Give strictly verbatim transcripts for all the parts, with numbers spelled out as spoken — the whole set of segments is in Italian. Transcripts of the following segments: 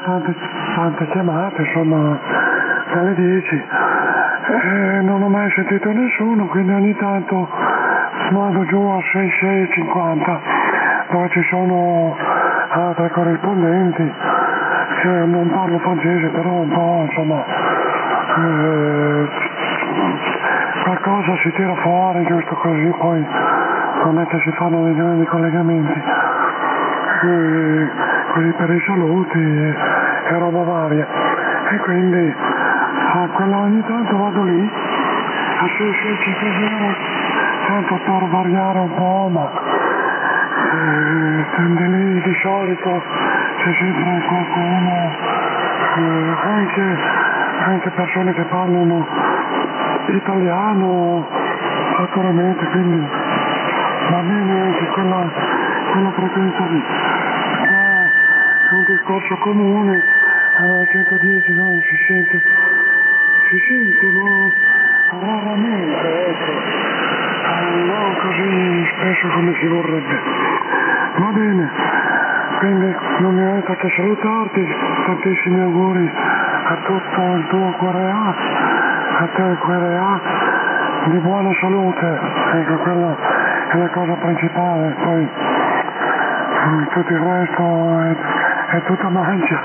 tante, tante chiamate, insomma, dalle dieci. E non ho mai sentito nessuno, quindi ogni tanto vado giù a sei sei cinquanta, dove ci sono altre corrispondenti, che non parlo francese, però un po', insomma, eh, qualcosa si tira fuori, giusto così, poi non è che si fanno dei grandi collegamenti, e così per i saluti e, e roba varia. E quindi a quella ogni tanto vado lì, a sei sei cinquanta, tanto per variare un po', ma eh, tende lì di solito c'è sempre qualcuno, eh, anche, anche persone che parlano italiano naturalmente, quindi va bene anche quella, quella frequenza lì. Eh, è un discorso comune, alla centodieci no, si sente, si sente ma raramente, ecco, eh, non così spesso come si vorrebbe. Va bene, quindi non mi resta che salutarti, tantissimi auguri a tutto il tuo Corea, a te il Corea, di buona salute, ecco, quella è la cosa principale, poi eh, tutto il resto è, è tutta mancia.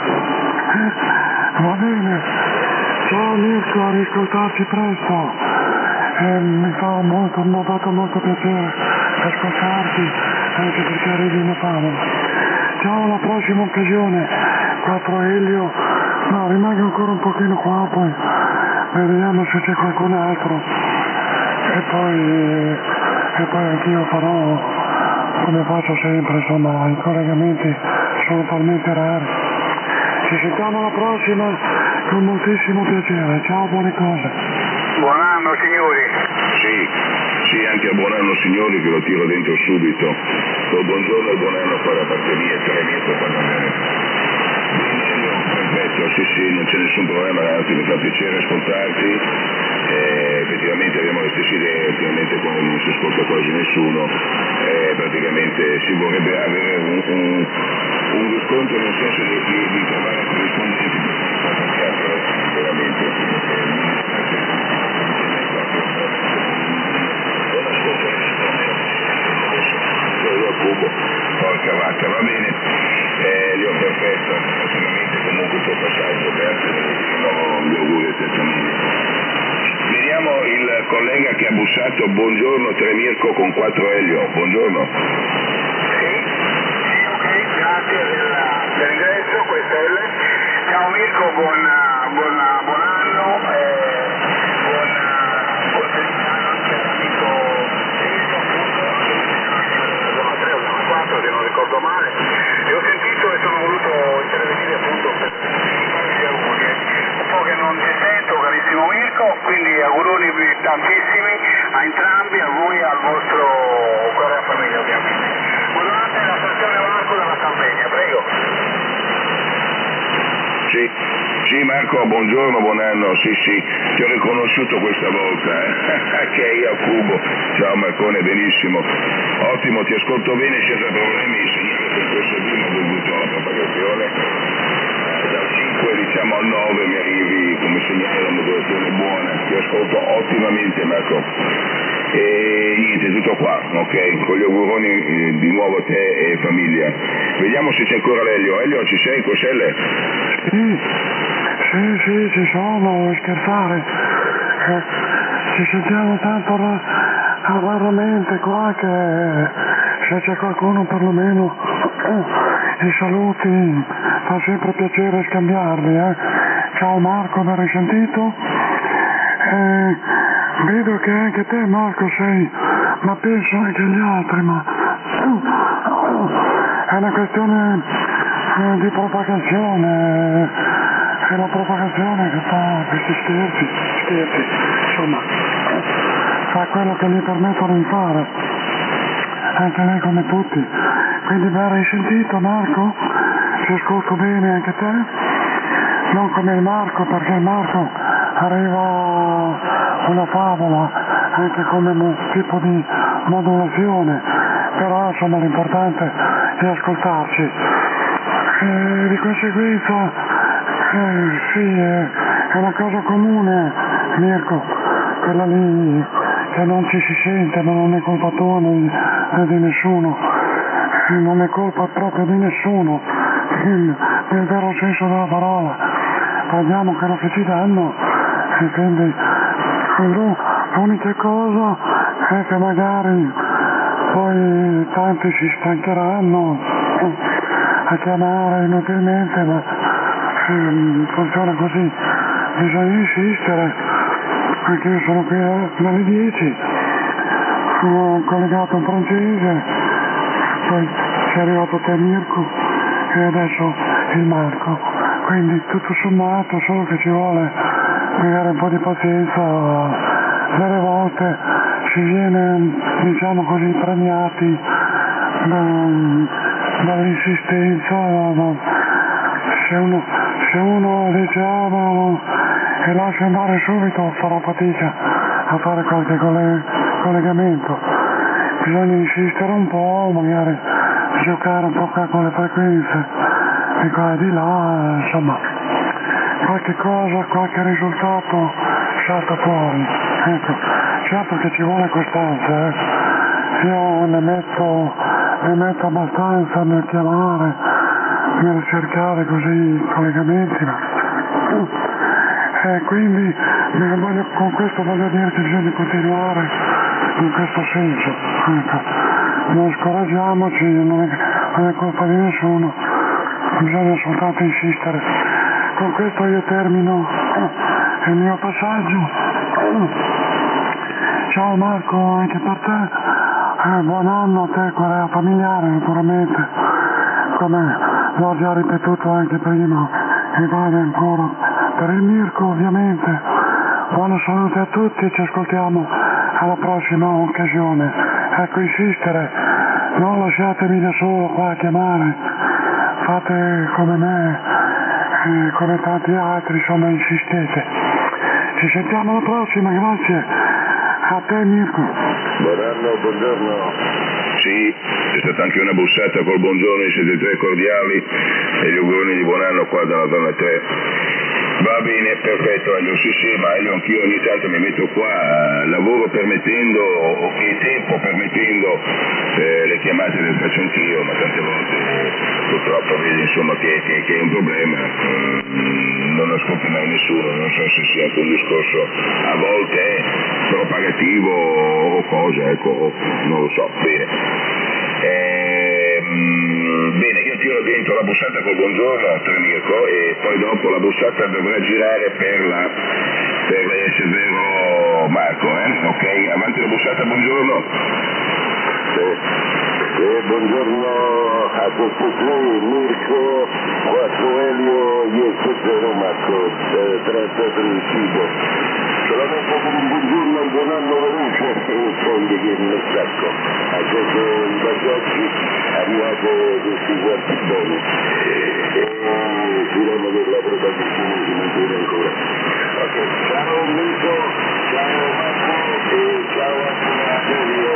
Va bene, ciao Mirko, a riscoltarci presto, e mi fa molto, mi ha fatto molto piacere ascoltarti, anche perché arrivi in Padova. Ciao, alla prossima occasione, quattro Elio, no, rimango ancora un pochino qua, poi vediamo se c'è qualcun altro, e poi, e poi anch'io farò come faccio sempre, insomma, i collegamenti sono talmente rari. Ci sentiamo alla prossima con moltissimo piacere, ciao, buone cose. Buon anno signori. Sì, sì, anche a buon anno signori, che lo tiro dentro subito. Oh, buongiorno e buon anno qua da parte mia, tre mie compagnie. Perfetto, sì sì, non c'è nessun problema, ragazzi, mi fa piacere ascoltarti. Eh, effettivamente abbiamo le stesse idee, ultimamente quando non si ascolta quasi nessuno, eh, praticamente si vorrebbe avere un, un, un riscontro nel senso di, di, di trovare corrispondenti, perché veramente io a Cubo, porca vacca, va bene, eh, Leo, perfetto, assolutamente, comunque il tuo passaggio, grazie, rinnovo gli auguri a te famiglia. Vediamo il collega che ha bussato, buongiorno, tre Mirko con quattro Elio, buongiorno. Sì, ok, grazie del, dell'ingresso, questo è L. Ciao Mirko, buon, buon, buon anno, eh, buon, buon feliceanno anche all'amico Elio, appunto, zona tre o zona quattro se non ricordo male, e ho sentito e sono voluto intervenire appunto per fare gli auguri. Un po' che non ti sento, carissimo Mirko, quindi auguroni tantissimi a entrambi, a voi e al vostro Corea famiglia ovviamente. Buonanotte alla stazione Marco dalla Sardegna, prego. Sì, sì Marco, buongiorno, buon anno, sì sì, ti ho riconosciuto questa volta, eh? Che io a Cubo, ciao Marcone, benissimo, ottimo, ti ascolto bene senza problemi, il segnale per questo primo ho dovuto alla propagazione, eh, dal cinque diciamo al nove mi arrivi come segnale la modulazione buona, ti ascolto ottimamente Marco. E niente, tutto qua, ok? Con gli auguroni eh, di nuovo a te e famiglia. Vediamo se c'è ancora l'Elio. Elio, ci sei? Cos'è lei? Sì, sì, sì, ci sono, scherzare. Eh, ci sentiamo tanto ra- raramente qua che se c'è qualcuno perlomeno eh, i saluti fa sempre piacere scambiarli, eh. Ciao Marco, mi hai sentito? Eh, vedo che anche te Marco sei, ma penso anche agli altri, ma è una questione eh, di propagazione, è la propagazione che fa questi scherzi, scherzi, insomma, fa quello che gli permettono di fare, anche lei come tutti. Quindi mi hai sentito Marco? Ci ascolto bene anche te? Non come il Marco, perché il Marco arriva una favola anche come un tipo di modulazione, però insomma l'importante è ascoltarci. E di conseguenza Eh, sì, è, è una cosa comune, Mirko, quella lì che non ci si sente, ma non è colpa tua né, né di nessuno, non è colpa proprio di nessuno, nel, nel vero senso della parola. Parliamo quello che ci danno, e quindi l'unica cosa è che magari poi tanti si stancheranno a chiamare inutilmente, ma eh, funziona così, bisogna insistere, anche io sono qui dalle dieci, ho collegato un francese, poi è arrivato te Mirko e adesso il Marco, quindi tutto sommato, solo che ci vuole magari un po' di pazienza, delle volte si viene, diciamo così, premiati da, dall'insistenza, da, se, uno, se uno dice ah ma e lascia andare subito farà fatica a fare qualche coll- collegamento, bisogna insistere un po', magari giocare un po' con le frequenze di qua e di là, insomma qualche cosa, qualche risultato salta fuori, ecco, certo che ci vuole costanza, eh. Io ne metto, ne metto abbastanza nel chiamare, nel cercare così collegamenti, ma e quindi voglio, con questo voglio dire che bisogna continuare in questo senso, ecco. Non scoraggiamoci, non è, non è colpa di nessuno, bisogna soltanto insistere. Con questo io termino il mio passaggio. Ciao Marco, anche per te, eh, buon anno a te, quella familiare naturalmente, come l'ho già ripetuto anche prima, e vale ancora per il Mirko ovviamente. Buona salute a tutti e ci ascoltiamo alla prossima occasione. Ecco, insistere, non lasciatemi da solo qua a chiamare, fate come me, eh, come tanti altri, insomma insistete. Ci sentiamo alla prossima, grazie. A te Mirko. Buon anno, buongiorno. Sì, c'è stata anche una bussata col buongiorno in siete tre cordiali e gli auguroni di buon anno qua dalla zona tre. Va bene, perfetto Elio, sì sì, ma Elio anch'io ogni tanto mi metto qua, lavoro permettendo e tempo permettendo, eh, le chiamate le faccio anch'io, ma tante volte eh, purtroppo vedi insomma che, che, che è un problema, mm, non ascolta mai nessuno, non so se sia anche un discorso a volte è propagativo o cosa, ecco, non lo so, bene. Ehm, bene, io tiro dentro la bussata col buongiorno a tre Mirko e poi dopo la bussata dovrà girare per la per la Severo Marco, eh? Ok, avanti la bussata, buongiorno. Eh, eh, buongiorno a tutti voi, Mirko, quattro Elio e Severo Marco, eh, trattato il cibo. Solamente per un buongiorno e un buon anno veloce e poi che il sacco. A questo i bagaggi arrivate questi quanti boni. E diremo che la protagonista si mantiene ancora. Ok, ciao Mirko, ciao Marco e ciao a Elio.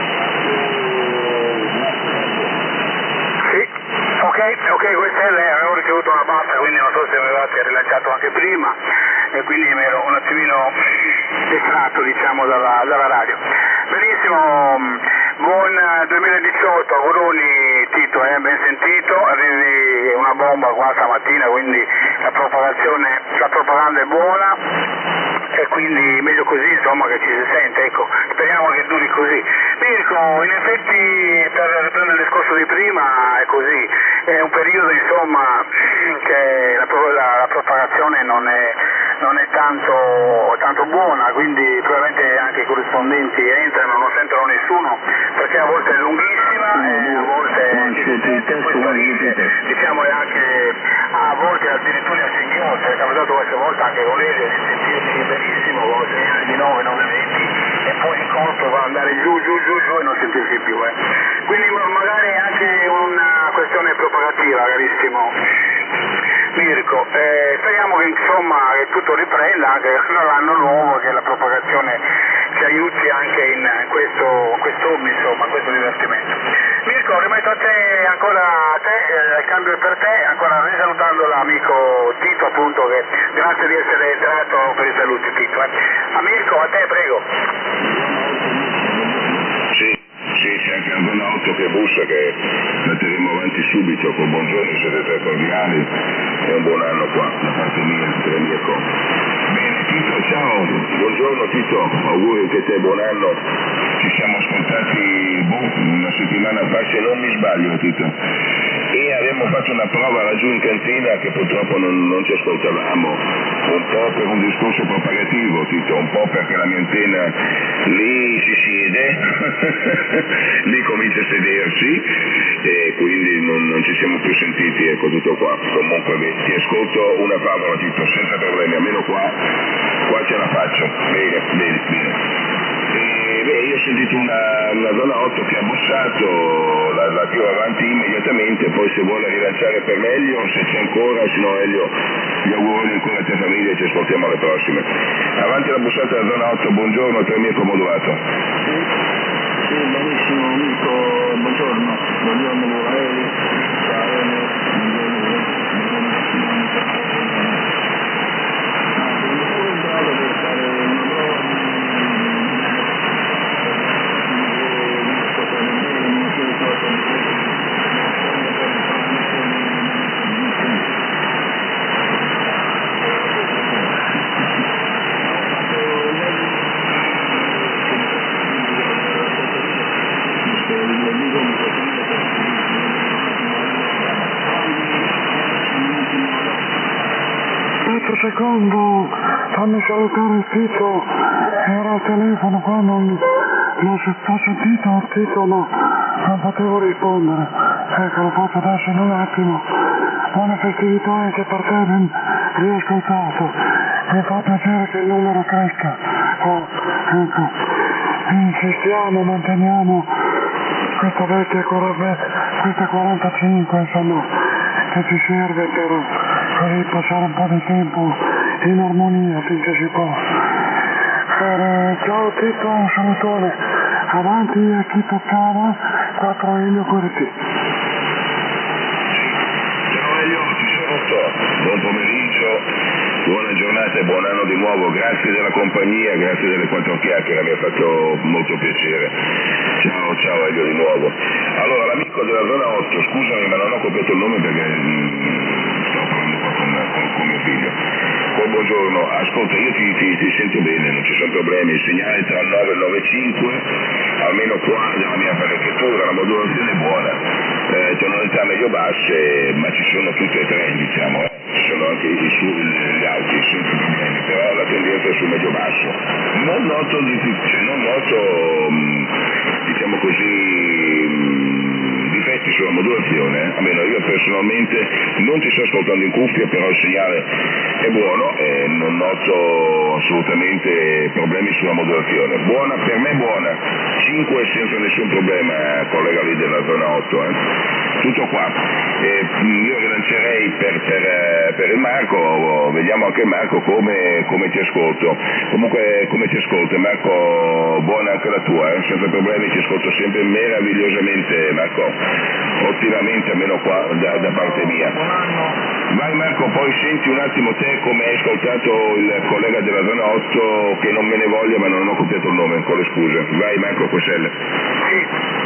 Sì, ok, ok, questa è lei, avevo ricevuto una bassa, quindi non so se avevate rilanciato anche prima e quindi mi ero un attimino distratto diciamo dalla, dalla radio. Benissimo, buon duemiladiciotto, auguroni Tito, eh, ben sentito, arrivi una bomba qua stamattina, quindi la propagazione, la propaganda è buona e quindi meglio così insomma che ci si sente, ecco, speriamo che duri così. Mirko, in effetti per riprendere il discorso di prima è così, è un periodo insomma che la, la, la propagazione non è, non è tanto, tanto buona, quindi probabilmente anche i corrispondenti entrano, non sentono nessuno, perché a volte è lunghissima e a volte si sente, poi sparisce, diciamo è anche a volte addirittura insidiosa, è capitato qualche volta anche con lei di sentirsi benissimo, a volte di nove, nove venti e poi il colpo va ad andare giù, giù, giù, giù e non sentirsi più. Eh. Quindi magari anche una questione propagativa, carissimo Mirko, eh, speriamo che insomma che tutto riprenda anche l'anno nuovo, che la propagazione ci aiuti anche in questo, questo hobby, insomma, questo divertimento. Mirko, Mirko, rimetto a te ancora a te, eh, il cambio è per te, ancora risalutando l'amico Tito appunto, che grazie di essere entrato per i saluti Tito. Eh. A Mirko, a te prego. Sì, sì, c'è anche la zona otto che bussa, che metteremo avanti subito con buongiorno, siete tre cordiali e un buon anno qua da parte mia e tutte le mie cose. Bene, Tito, ciao, buongiorno Tito, auguri anche te, buon anno. Ci siamo ascoltati boh, una settimana fa, se non mi sbaglio Tito, e abbiamo fatto una prova laggiù in cantina che purtroppo non, non ci ascoltavamo, un po' per un discorso propagativo Tito, un po' perché la mia antenna lì si siede, lì comincia a sedersi e quindi non, non ci siamo più sentiti, ecco tutto qua. Comunque beh, ti ascolto una favola Tito, senza problemi, almeno qua, qua ce la faccio, bene, bene, bene. E, beh, io ho sentito una, una zona otto che ha bussato, la, la tiro avanti immediatamente, poi se vuole rilanciare per meglio, se c'è ancora, se no Elio, gli auguri ancora a te famiglia e ci ascoltiamo alle prossime. Avanti la bussata della zona otto, buongiorno, tre Mirko Modulato. Sì, sì, benissimo Mirko, buongiorno, buongiorno Morelli, ciao Elio, buongiorno, Aspetta un secondo, fammi salutare il Tito, era al telefono qua, non, non si sta sentito il titolo, non potevo rispondere, ecco lo faccio adesso in un attimo. Buone festività anche per te, ben riascoltato, mi fa piacere che il numero cresca, oh, ecco, insistiamo, manteniamo questa vecchia questa quarantacinque insomma, che ci serve per così passare un po' di tempo in armonia finché si può. Eh, ciao Tito, un salutone, avanti a chi toccava, quattro Elio Corti. Ciao Elio, ci saluto, buon pomeriggio, buona giornata e buon anno di nuovo, grazie della compagnia, grazie delle quattro chiacchiere, mi ha fatto molto piacere. Ciao, ciao Elio di nuovo. Allora, l'amico della zona otto, scusami ma non ho copiato il nome perché mh, sto parlando qua con, con, con mio figlio. Oh, buongiorno, ascolta, io ti, ti, ti sento bene, non ci sono problemi, il segnale tra il nove e il nove virgola cinque, almeno qua nella mia apparecchiatura, la modulazione è buona, eh, tonalità medio-basse, ma ci sono tutte e tre, diciamo, eh. Ci sono anche i su, gli alti, senza problemi, però la tendenza è sul medio-basso. Non noto, cioè, non noto mh, diciamo così, mh, difetti sulla modulazione, eh. Almeno io personalmente non ti sto ascoltando in cuffia, però il segnale è buono e non noto assolutamente problemi sulla modulazione. Buona, per me buona, cinque senza nessun problema, collega lì della zona otto, eh. Tutto qua. E io rilancerei per, per, per il Marco, vediamo anche Marco come, come ti ascolto. Comunque come ti ascolto Marco, buona anche la tua, eh? Senza problemi, ti ascolto sempre meravigliosamente Marco, ottimamente almeno qua da, da parte mia. Vai Marco, poi senti un attimo te come hai ascoltato il collega della zona otto, che non me ne voglia ma non ho copiato il nome, con le scuse. Vai Marco Queselle. Sì,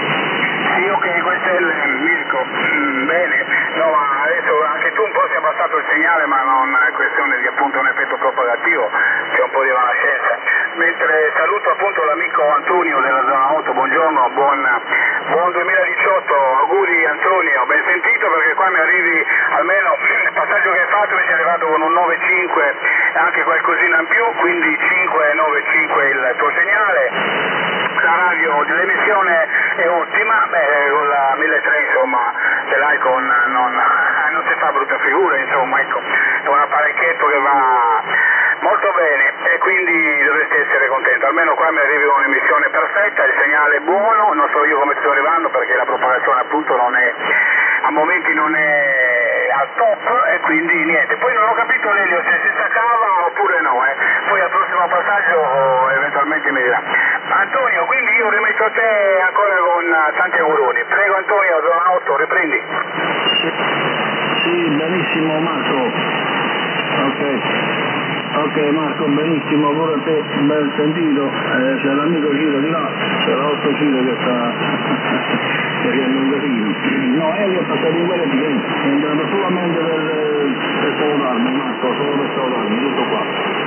sì ok, Queselle, Mirko, mm, bene, no ma adesso anche tu un po' si è abbassato il segnale ma non è questione di appunto un effetto propagativo, c'è un po' di evanescenza. Mentre saluto appunto l'amico Antonio della zona otto, buongiorno, buon, buon duemiladiciotto, auguri Antonio, ben sentito perché qua mi arrivi almeno il passaggio che hai fatto mi sei arrivato con un nove cinque, anche qualcosina in più, quindi cinque nove cinque il tuo segnale. La radio dell'emissione è ottima, beh, con la milletrecento insomma ce l'hai con, non, non si fa brutta figura insomma, ecco, è un apparecchietto che va molto bene e quindi dovresti essere contento, almeno qua mi arrivi con un'emissione perfetta, il segnale è buono, non so io come sto arrivando perché la propagazione appunto non è, a momenti non è al top e quindi niente. Poi non ho capito Lelio se si staccava oppure no, eh. Poi al prossimo passaggio eventualmente mi dirà. Antonio, quindi io rimetto a te ancora con tanti auguroni. Prego Antonio, zona otto, riprendi. Sì, benissimo Marco. Ok. Ok Marco, benissimo, pure a te, ben sentito. Eh, c'è l'amico Ciro di là, c'è l'altro Ciro che sta facendo un casino. No, Elio è passato in quella di è andato solamente per, per salutarmi, Marco, solo per salutarmi, tutto qua.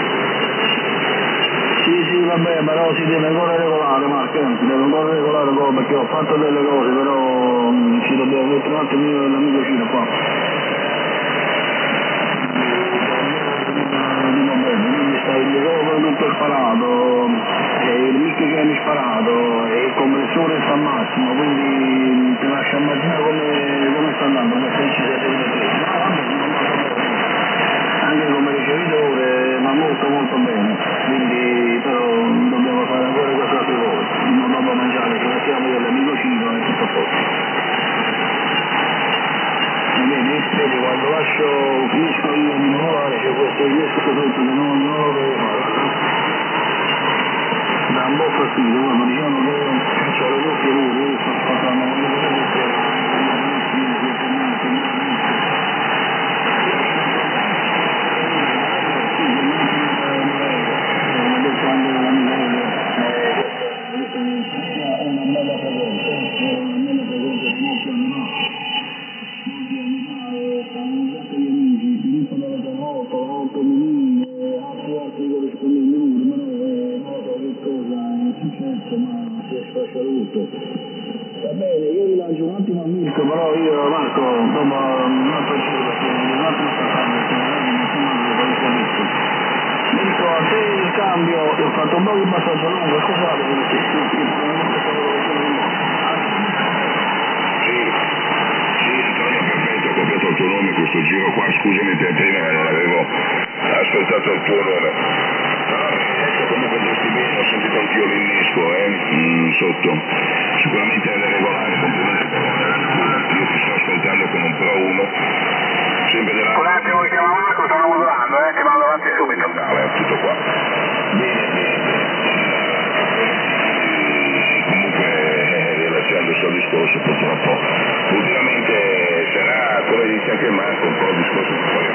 Sì, sì, vabbè, però si deve ancora regolare, Marco, si deve ancora regolare come, perché ho fatto delle cose, però mh, ci dobbiamo mettere un attimo l'amico Ciro qua. Il microfono tutto sparato, e il mic che hai sparato, e il compressore sta al massimo, quindi ti lascio immaginare come, come sta andando, come se ci siete venuti. No, vabbè, non va bene. Anche come ricevitore, ma molto molto bene, quindi però dobbiamo fare ancora queste altre cose, non dobbiamo mangiare, ci mettiamo dell'amico Cino e tutto a posto. Vedi, vedi, quando lascio, finisco io di lavorare, c'è questo riesco sotto che non, non lo devo fare. Dà un po' fastidio, ma diciamo che c'ho le doppie pure, io sto facendo le doppie. Va bene, io rilancio un attimo a Mirko, però io Marco, dopo un altro giro, perché un attimo sta facendo, Mirko, a te il cambio, ho fatto un po' di passaggio lungo, scusate, perché Sì, sì, Antonio, perfetto, ho copiato il tuo nome questo giro qua, scusami te prima, ma non avevo ascoltato il tuo nome. No, comunque gesti bene, ho sentito anch'io l'innesco, eh, mm, sotto. Sicuramente è da regolare, complimenti per la io ti sto ascoltando con un Pro uno, sempre della... Un attimo che chiama Marco, stanno modulando, eh, ti mando avanti subito. No, è tutto qua. Bene, bene, bene. Comunque, rilasciandosi al discorso, purtroppo, ultimamente sarà, come dice anche Marco, un po' il discorso di fuori a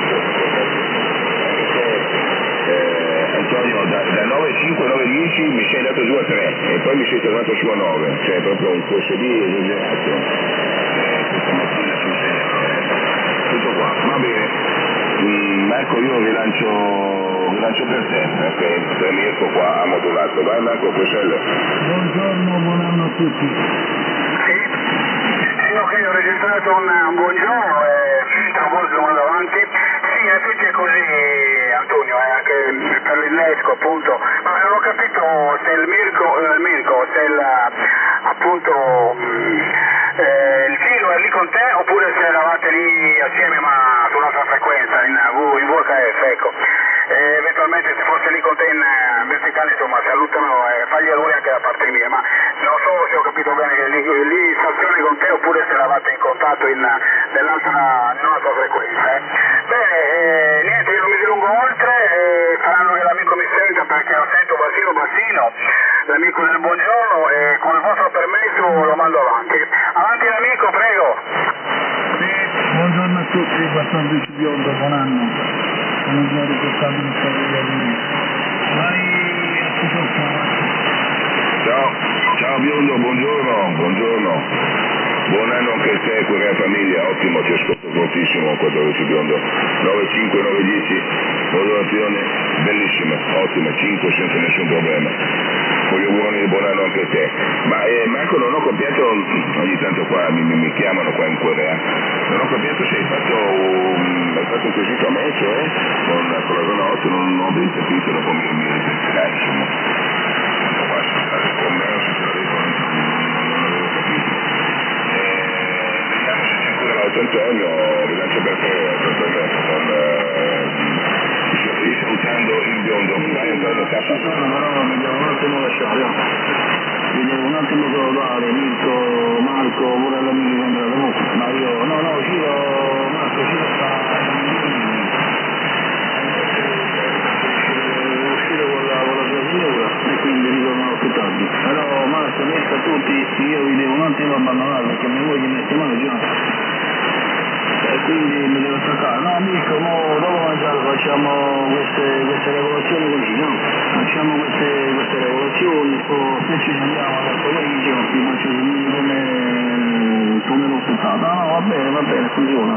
eh, Antonio, da, da nove cinque nove dieci mi sei dato giù a tre e poi mi sei tornato su a nove, cioè proprio un Q S D esagerato. Eh, questa mattina sul serio, tutto qua, va bene. Mm, Marco, io rilancio, rilancio per te, ok? Per Mirko qua a modulato. Vai Marco, Coselle. buongiorno, buon anno a tutti. Sì, sì, ok, ho registrato un, un buongiorno e tra poco vado avanti. Sì, in effetti è così Antonio, eh, anche per l'innesco appunto, ma non ho capito se il Mirko, eh, il Mirko se il, appunto mh, eh, il Ciro è lì con te oppure se eravate lì assieme ma su un'altra frequenza in, v, in V H F, ecco. Eh, eventualmente se fosse lì con te in uh, verticale insomma salutano e fagli auguri anche da parte mia, ma non so se ho capito bene che lì, lì in stazione con te oppure se eravate in contatto in nell'altra non frequenza. Eh. Bene, eh, niente, io non mi dilungo oltre, eh, faranno che l'amico mi senta perché lo sento bassino bassino, l'amico del buongiorno e con il vostro permesso lo mando avanti. Avanti l'amico, prego. Sì, buongiorno a tutti, quattordici biondo, buon anno. Come già riportato in storia di vai a tutto. Ciao, ciao biondo, buongiorno, buongiorno. Buon anno anche a te, Curia Famiglia, ottimo, ti ascolto fortissimo, quattordici biondo, nove cinque nove dieci, modulazione bellissima, ottima, cinque senza nessun problema. Con gli auguroni di buon anno anche a te. Ma eh, Marco, non ho capito, ogni tanto qua mi, mi, mi chiamano qua in Corea, non ho capito se hai fatto un, hai fatto un quesito a me, cioè, con, con la zona otto, non, non ho ben capito, dopo mi, mi ripeterai, insomma. Qua si sta con me, si sta non, non avevo capito. Vediamo se c'è ancora l'auto Antonio, rilancio per te, per me, con, eh, salutando il biondo. Dai Antonio, Ci sono, però mi devo un attimo lasciare. Mi devo un attimo salutare, Mirko, Marco, pure l'amico che è entrato. Ma io, no, no, quindi mi devo attaccare. No amico, mo dopo mangiare facciamo queste, queste regolazioni così, no? Facciamo queste, queste regolazioni, poi se ci sentiamo nel pomeriggio vi faccio sentire come, come l'ho settato. No, no, va bene, va bene, funziona.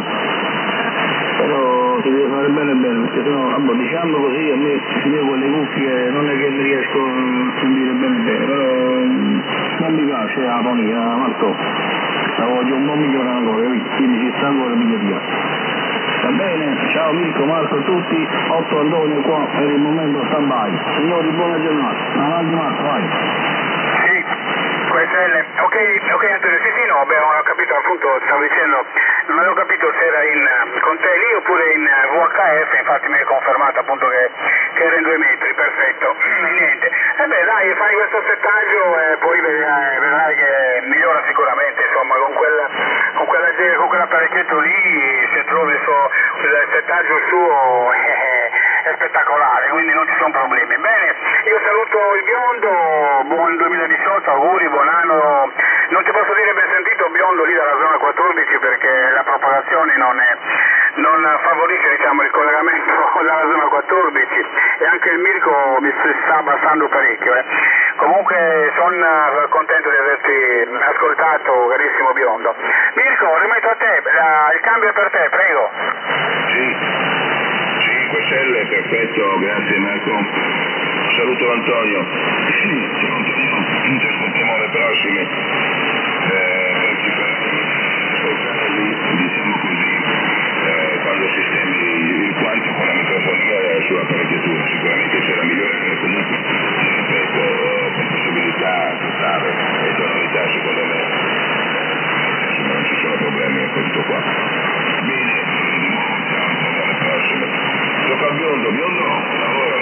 Però si deve fare bene bene, perché sennò, vabbè, diciamo così, a me si vede con le cuffie, non è che mi riesco a sentire bene bene, però non mi piace la fonia, Marco. La voglio un po' migliorare ancora, quindi ci sta ancora miglioria. Va bene, ciao Mirko, Marco a tutti, Otto Antonio qua per il momento stand by. Signori, buona giornata, avanti Marco, vai. Sì, questa è l... ok, ok Antonio, sì sì no, beh, ho capito appunto, stavo dicendo, non avevo capito se era in, con te lì oppure in V H F, infatti mi hai confermato appunto che, che era in due metri, perfetto, e niente. E beh dai, fai questo settaggio e poi vedrai, vedrai che migliora sicuramente, insomma, con quel, con quella, con quell'apparecchietto lì, se trovi il, suo, il settaggio suo eh, è spettacolare, quindi non ci sono problemi. Bene, io saluto il biondo, buon duemiladiciotto, auguri, buon anno. Non ti posso dire ben sentito biondo lì dalla zona quattordici perché la propagazione non, è, non favorisce diciamo, il collegamento dalla zona quattordici e anche il Mirko mi sta abbassando parecchio. Eh. Comunque sono contento di averti ascoltato, carissimo biondo. Mirko, rimetto a te, la, il cambio è per te, prego. Sì, cinque stelle, perfetto, grazie Marco. Saluto Antonio. Sì, ciao Antonio, ci ascoltiamo alle prossime. Eh, ci faremo lì, diciamo così, eh, quando sistemi il quanto con la microfonia e la sua apparecchiatura, sicuramente sarà migliore che comunque, ripeto, con possibilità totale e tonalità secondo me, insomma non ci sono problemi con questo qua. Bene, di nuovo ciao Antonio, alle prossime. Tocca al biondo, biondo, lavora,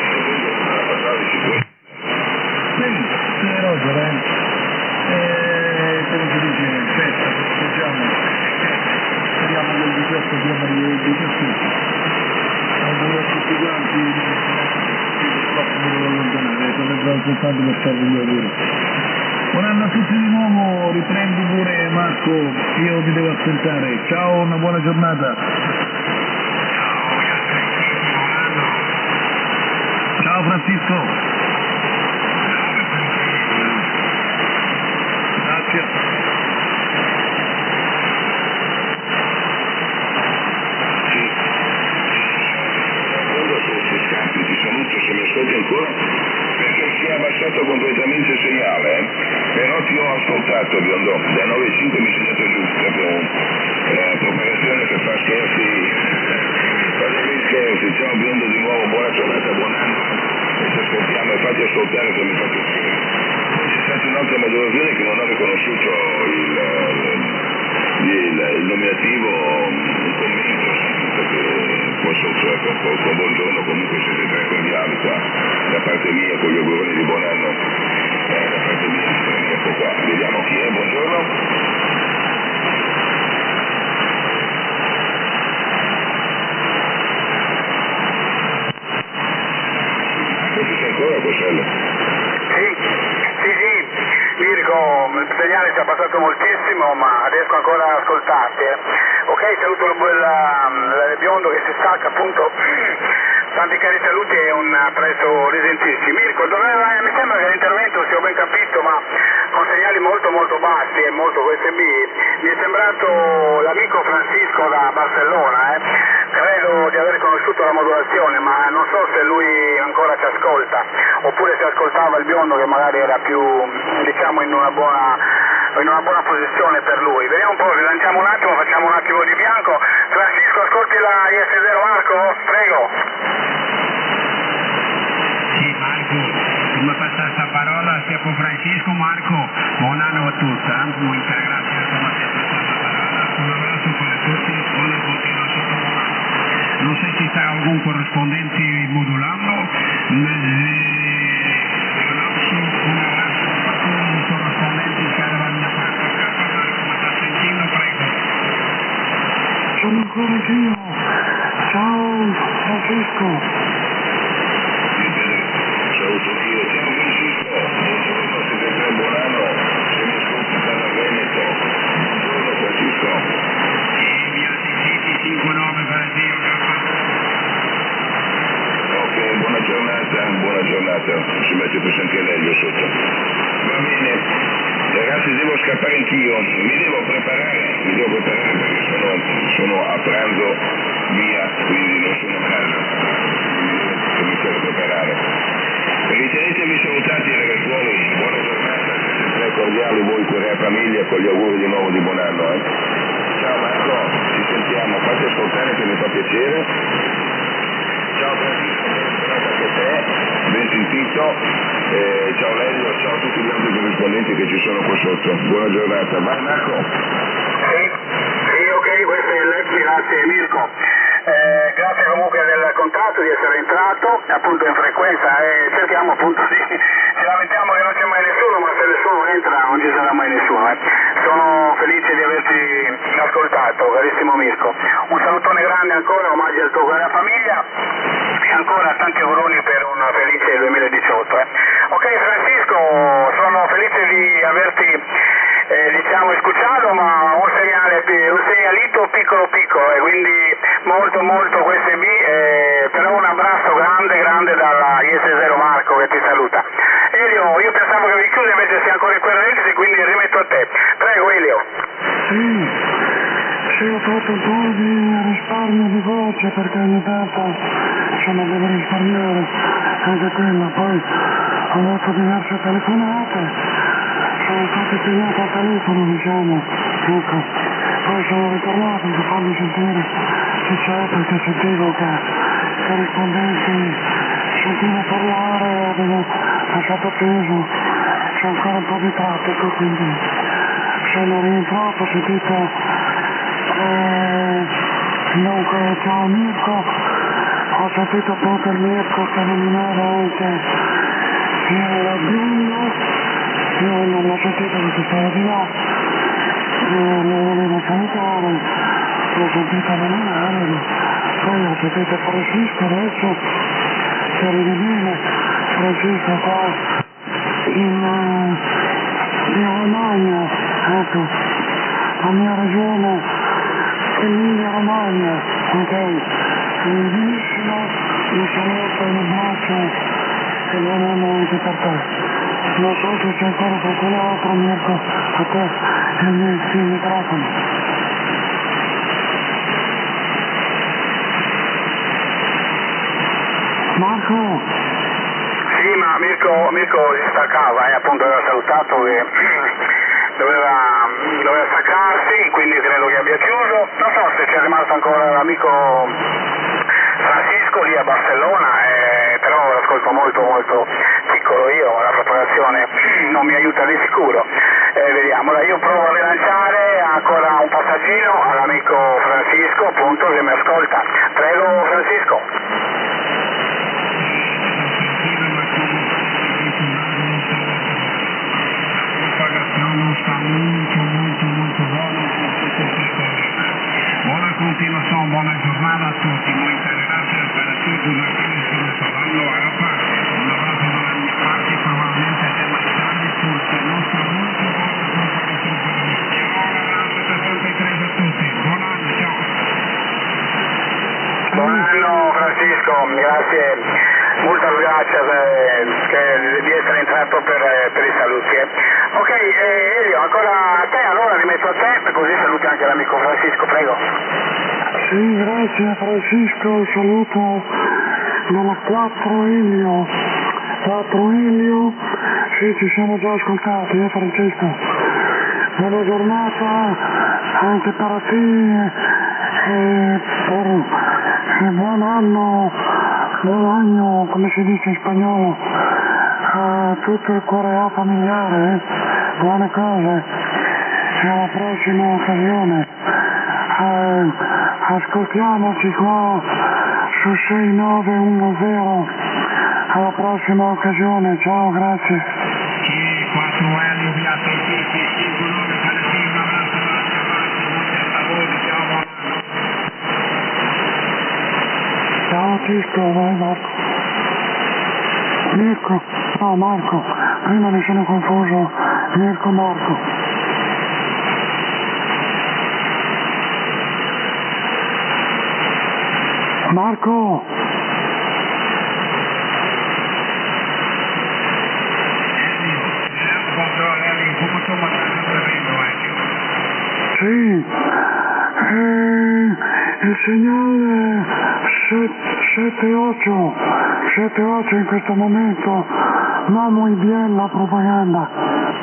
Sì, sì, Roger, eh. Eh, come si dice, festa, festeggiamo, speriamo che il diciotto sia per il diciotto. Auguro a tutti quanti, purtroppo mi devo allontanare, sarebbe soltanto per farvi gli auguri. Buon anno a tutti di nuovo, riprendi pure Marco, io mi devo ascoltare, ciao, una buona giornata. Ciao Francisco. Grazie. Sì. Quando se scampi ti saluto se mi ascolti ancora perché si è abbassato completamente il segnale, eh? Però ti ho ascoltato biondo, da nove e cinque mi sei dato giù proprio la propagazione per far scherzi, fare scherzi, ciao biondo di nuovo, buona giornata, buon anno e ci ascoltiamo e fatti ascoltare che mi fa piacere. Poi c'è stata un'altra modulazione che non ho riconosciuto il, il, il, il nominativo, un commento, perché posso cioè, con, con buongiorno comunque siete tre cordiali qua, da parte mia con gli auguroni di buon anno, eh, da parte mia, ecco qua, vediamo chi è, buongiorno. Ancora Cosello? Sì, sì, sì, Mirko, il segnale ci ha passato moltissimo, ma riesco ancora ad ascoltarti. Eh. Ok, saluto il biondo che si stacca, appunto, tanti cari saluti e un apprezzo risentirci. Mirko, doveva, mi sembra che l'intervento, se ho ben capito, ma con segnali molto molto bassi e molto U S B, mi è sembrato l'amico Francisco da Barcellona, eh. Credo di aver conosciuto la modulazione, ma non so se lui ancora ci ascolta, oppure se ascoltava il biondo che magari era più, diciamo, in una buona, in una buona posizione per lui. Vediamo un po', rilanciamo un attimo, facciamo un attimo di bianco. Francisco, ascolti la I S zero Marco? Prego. Sì, Marco, prima passare la parola sia con Francisco, Marco, buon anno a tutti, eh? Muchas gracias por pasar la parola. Un abrazo para tutti, buona continuazione. Non so se ci sta algún corrispondente modulando, ma un abrazo a tutti i corrispondenti che da la mia parte. Come sta sentendo, prego. Sono ancora io. Ciao Francisco. Saluto io, ciao Francisco, buongiorno, siete tre, buon anno, se mi ascolti dalla Veneto, buongiorno Francisco. Sì, mi ha sentito. giornata, si mette più anche l'elio sotto. Va bene, ragazzi, devo scappare anch'io, mi devo preparare, mi devo preparare perché sono, sono a pranzo via, quindi non sono a casa, devo cominciare a preparare. Ritenetevi salutati ragazzuoli, buona giornata, siete sempre cordiali voi per la famiglia, con gli auguri di nuovo di buon anno. Eh. Ciao Marco, ci sentiamo, fate ascoltare che mi fa piacere. Ciao Francisco, anche a te, ben sentito, eh, ciao Lelio, ciao a tutti gli altri corrispondenti che ci sono qua sotto, buona giornata. Vai Marco. Sì, sì, ok, questo è l'ex, grazie Mirko. Eh, grazie comunque del contatto, di essere entrato appunto in frequenza e cerchiamo appunto di, ci lamentiamo che non c'è mai nessuno, ma se nessuno entra non ci sarà mai nessuno. Eh. Sono felice di averti ascoltato, carissimo Mirko. Un salutone grande ancora, omaggio al tuo alla famiglia e ancora tanti auguri per un felice duemiladiciotto. Eh. Ok Francisco, sono felice di averti eh, diciamo escuchato, ma un segnale, un segnalito piccolo piccolo e quindi molto molto U S B, eh, però un abbraccio grande grande dalla I S zero Marco che ti saluta. Elio, io pensavo che vi chiude, invece sei ancora in quella ex e quindi rimetto a te. Prego Elio. Sì, sì, ho fatto un po' di risparmio di voce perché ogni tanto insomma devo risparmiare anche quella, poi ho avuto diverse telefonate. Sono stato impegnato al telefono, diciamo, ecco, poi sono ritornato per farmi sentire chi c'è perché sentivo che i rispondenti sentivo parlare, avevo lasciato peso, c'è ancora un po' di traffico, quindi sono rientrato, ho sentito, eh, dunque, ciao Mirko, ho sentito appunto il Mirko che nominava anche il biondo. Io non l'ho sentito perché stavo di là, io lo volevo salutare, l'ho sentito nominare, poi ho sentito Francisco adesso, che riviene Francisco qua in, in Romagna, ecco, la mia regione Emilia Romagna, ok, benissimo, un saluto e un abbraccio e buon anno anche per te. Non so se c'è ancora qualcun altro, Mirko, a te e il mio il microfono. Marco! Sì, ma Mirko, Mirko si staccava, eh, appunto aveva salutato che doveva, doveva staccarsi, quindi credo che abbia chiuso. Non so se c'è rimasto ancora l'amico Francisco lì a Barcellona, eh, però lo ascolto molto molto piccolo io, la propagazione non mi aiuta di sicuro. Eh, vediamo, io provo a rilanciare ancora un passaggino all'amico Francisco appunto che mi ascolta. Prego Francisco. Non sta molto molto molto buono con tutto questo. Buona continuación, buona giornata a tutti, muchas gracias para todos aquellos que nos están dando a par. Un abrazo de la mia parte, probabilmente hasta más tarde porque no sta molto buona propagación para mí. Un abrazo sessantatré a tutti, buon anno, ciao. Buon anno Francisco, grazie, moltas gracias eh, che, di essere entrato per, eh, per i saluti. Eh. Ok, eh, Elio, ancora a te, allora rimetto a te, così saluti anche l'amico Francisco, prego. Sì, grazie Francisco, saluto dalla quattro Elio. quattro Elio, sì, ci siamo già ascoltati, eh Francesco. Buona giornata anche per te e per e buon anno, buon anno, come si dice in spagnolo, a tutto il cuore A familiare, eh? Buone cose, e alla prossima occasione. Eh, ascoltiamoci qua su sei nove uno zero, alla prossima occasione, ciao, grazie. Sì, quattro Elio vi ha sentiti, cinque nove Valentino, un abbraccio dall'altra parte, molti lavori, ciao, buon anno. Ciao Cisco, vai Marco. Mirko, no Marco, prima mi sono confuso, Mirko Marco. Marco! Sì, eh, il segnale sette otto, sette otto in questo momento, no muy bien la propaganda.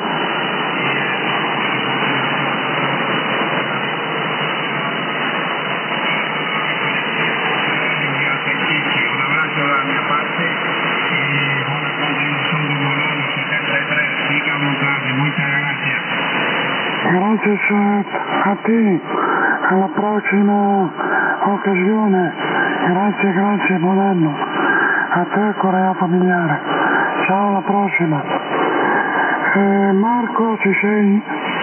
Un abbraccio dalla mia parte e buona continuación con Bologna, setenta y tres, siga montando, muchas gracias. Grazie a te, alla prossima occasione, grazie, grazie, buon anno, a te Corea familiare, ciao alla prossima. Eh, Marco, ci sei?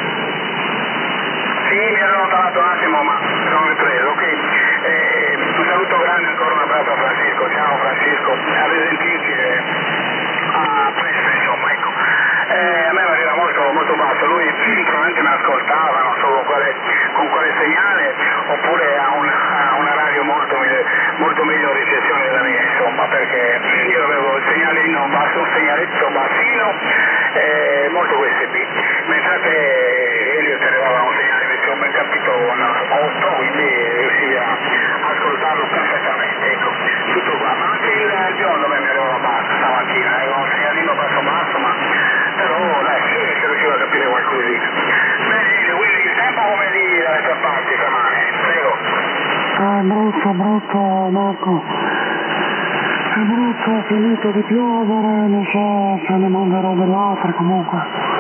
Sì, mi ero allontanato un attimo ma sono ripreso, ok. Eh, un saluto grande, ancora un abbraccio a Francisco, ciao Francisco, a risentirci e a presto insomma, ecco. Eh, a me mi arriva molto, molto basso, lui probabilmente mi ascoltava, non so con quale, con quale segnale, oppure ha una, ha una radio molto, molto meglio ricezione della mia insomma, perché io avevo il segnalino basso, un segnaletto bassino, eh, molto U S B, mentre te Elio teneva un segnale invece ho ben capito un otto, quindi riuscivi a ascoltarlo perfettamente, ecco, tutto qua, ma anche il giorno mi arrivava basso stamattina, avevo un segnalino basso basso, ma però dai, sì, si riusciva a capire qualcosina. Bene, quindi il tempo come di dalle tue parti stamane, prego. Ah, brutto, brutto Marco, è brutto, è finito di piovere, non so se ne manderò dell'altra comunque,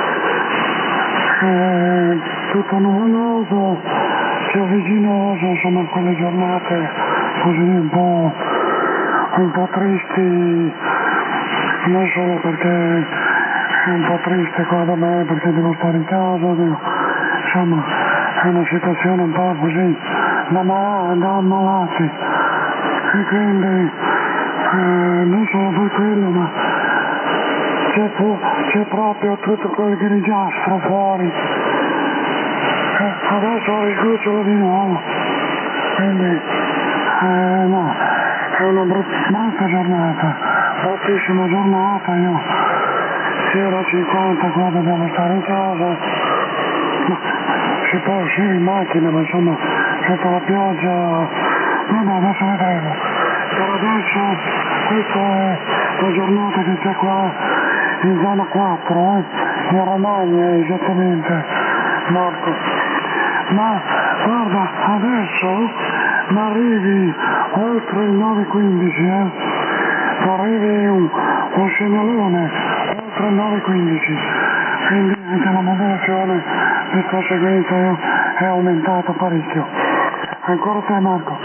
è tutto nuvoloso, si avvicinoso, insomma quelle giornate così un po', un po' tristi, non solo perché è un po' triste qua da me perché devo stare in casa, devo, insomma è una situazione un po' così da, mal- da ammalati e quindi eh, non solo per quello ma c'è, pu- c'è proprio tutto quel grigiastro fuori, eh, adesso ho il gocciolo di nuovo, quindi eh, no, è una brut- brutta giornata, bruttissima giornata, io zero a cinquanta qua dobbiamo stare in casa, ma si può uscire in macchina, ma insomma sotto la pioggia, vabbè adesso vedremo. Per adesso questa è la giornata che c'è qua in zona quattro, eh, in Romagna esattamente, Marco. Ma guarda, adesso mi arrivi oltre il nove quindici, eh, mi arrivi un, un segnalone oltre il nove quindici, quindi anche la moderazione di conseguenza è aumentato parecchio. Ancora te Marco.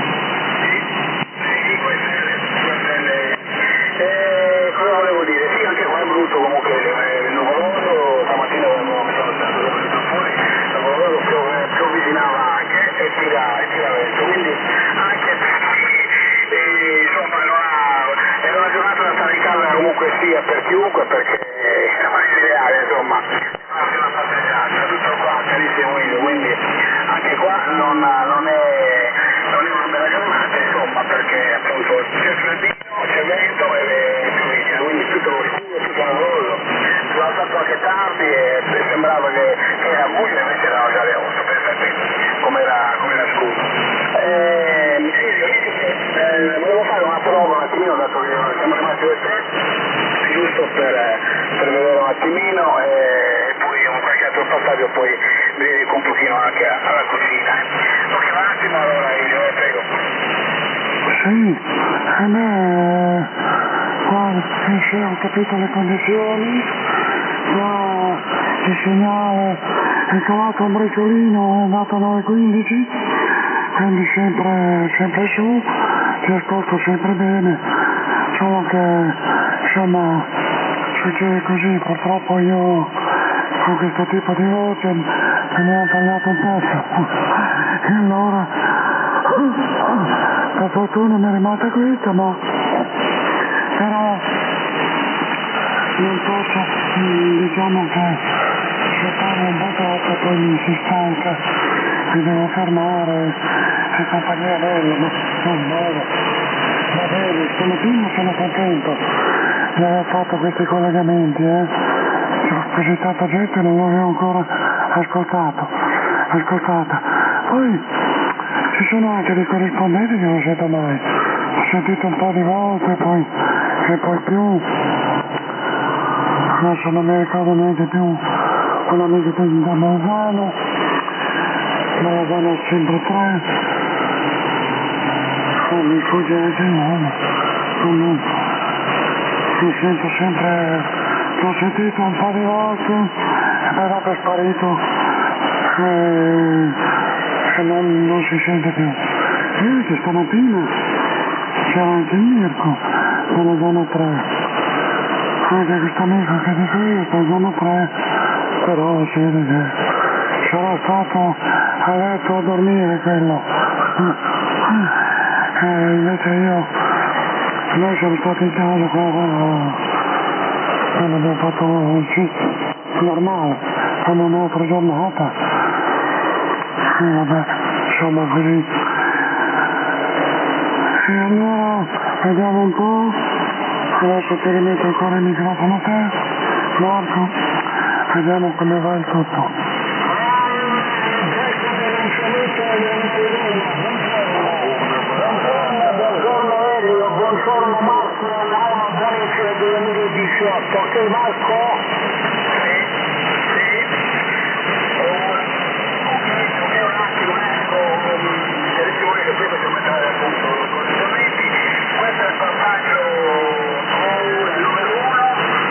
Sì, queste, queste, eh, cosa volevo dire? Sì, anche qua è brutto comunque, eh, nuvoloso, stamattina avevo mi sono stato fuori, nuvoloso piove, piovviginava anche e tira, e tira vento, quindi anche e, insomma era, era una giornata da stare in casa comunque sia per chiunque perché non è ideale insomma, farsi una passeggiata, tutto qua carissimo Willy, quindi anche qua non, non è non è una bella giornata insomma perché appunto c'è freddino, c'è vento e piovigina, quindi tutto scuro, tutto nuvoloso, sono alzato anche tardi e sembrava che, che era buio invece erano già le otto, pensate com'era, com'era scuro. Eh, sì, eh, volevo fare una prova un attimino dato che siamo rimasti due tre, giusto per, per vedere un attimino e poi un qualche altro passaggio poi dedico un pochino anche alla cucina. Ok, un attimo allora io, eh, prego. Sì, a me qua se ho capito le condizioni, qua il segnale è calato un briciolino, è andato a nove quindici, quindi sempre, sempre su, ti ascolto sempre bene, solo che insomma succede così, purtroppo io con questo tipo di voce mi hanno tagliato un pezzo e allora per fortuna mi è rimasta questa, ma però non posso, diciamo che se parlo un po' troppo poi mi si stanca, mi devo fermare e compagnia bella, ma non muovo. Va bene, stamattina sono contento di aver fatto questi collegamenti, eh. C'ho così tanta gente non l'avevo ancora ascoltato. ascoltata. Poi ci sono anche dei corrispondenti che non sento mai, ho sentito un po' di volte, poi e poi più, adesso non mi ricordo neanche più, un amico da Bolzano, Bolzano sempre tre, oh, mi sfugge anche il nome, comunque, mi sento sempre, l'ho sentito un po' di volte, e poi dopo è sparito, e, e non, non si sente più. Ieri che stamattina c'era anche il Mirko, dalla zona tre, anche questo amico che dico io, sta in zona tre, però si vede che sarà stato a letto a dormire quello, e invece io, noi siamo stati in casa qua, quando abbiamo fatto un cibo normale, come un'altra giornata, e vabbè, insomma così. E allora vediamo un po', adesso ti rimetto ancora il microfono a te, Marco, vediamo come va il tutto. Buongiorno Elio, buongiorno Marco, Laura Bonici duemiladiciotto, ok Marco? Questo è il passaggio numero uno.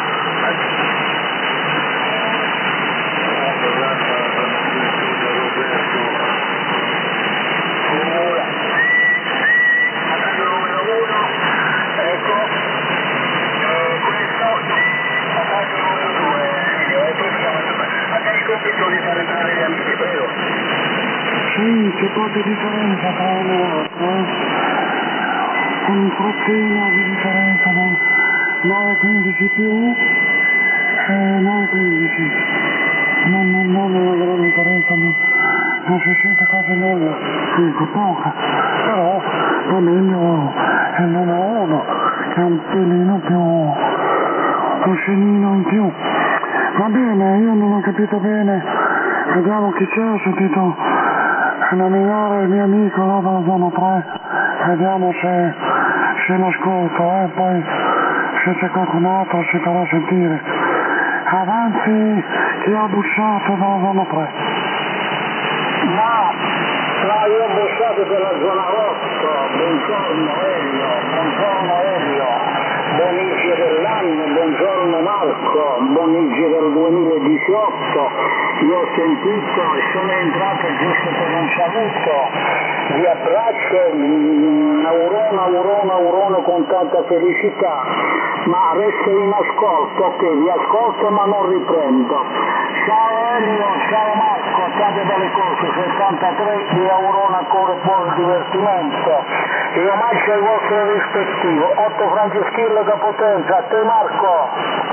Passaggio numero uno, ecco, e questo, passaggio numero due, e poi a te il compito di fare entrare gli amici, prego. Sì, c'è poca differenza tra uno e l'altro, eh? Un frattino di differenza, nove quindici più e nove quindici, non, non, non è una grande differenza, non, non si sente quasi nulla, dico poca, però è meglio il numero uno, che è un pelino più, un scenino in più. Va bene, io non ho capito bene, vediamo chi c'è, ho sentito nominare il mio amico là dalla zona tre, vediamo se, se l'ascolto, eh, poi se c'è qualcun altro si farà sentire. Avanti chi ha bussato dalla zona tre. Ma, ma io ho bussato per la zona otto, buongiorno Elio, buongiorno Elio, buon inizio dell'anno, buongiorno Marco, buon inizio del duemiladiciotto, io ho sentito e sono entrato giusto per un saluto, vi abbraccio, mm, aurona, aurona, aurona con tanta felicità, ma resto in ascolto, ok, vi ascolto ma non riprendo. Ciao Elio, ciao Marco, state dalle cose, settantatré di Aurona corre buon divertimento. Io omaggio il vostro rispettivo, otto Franceschillo da Potenza, a te Marco.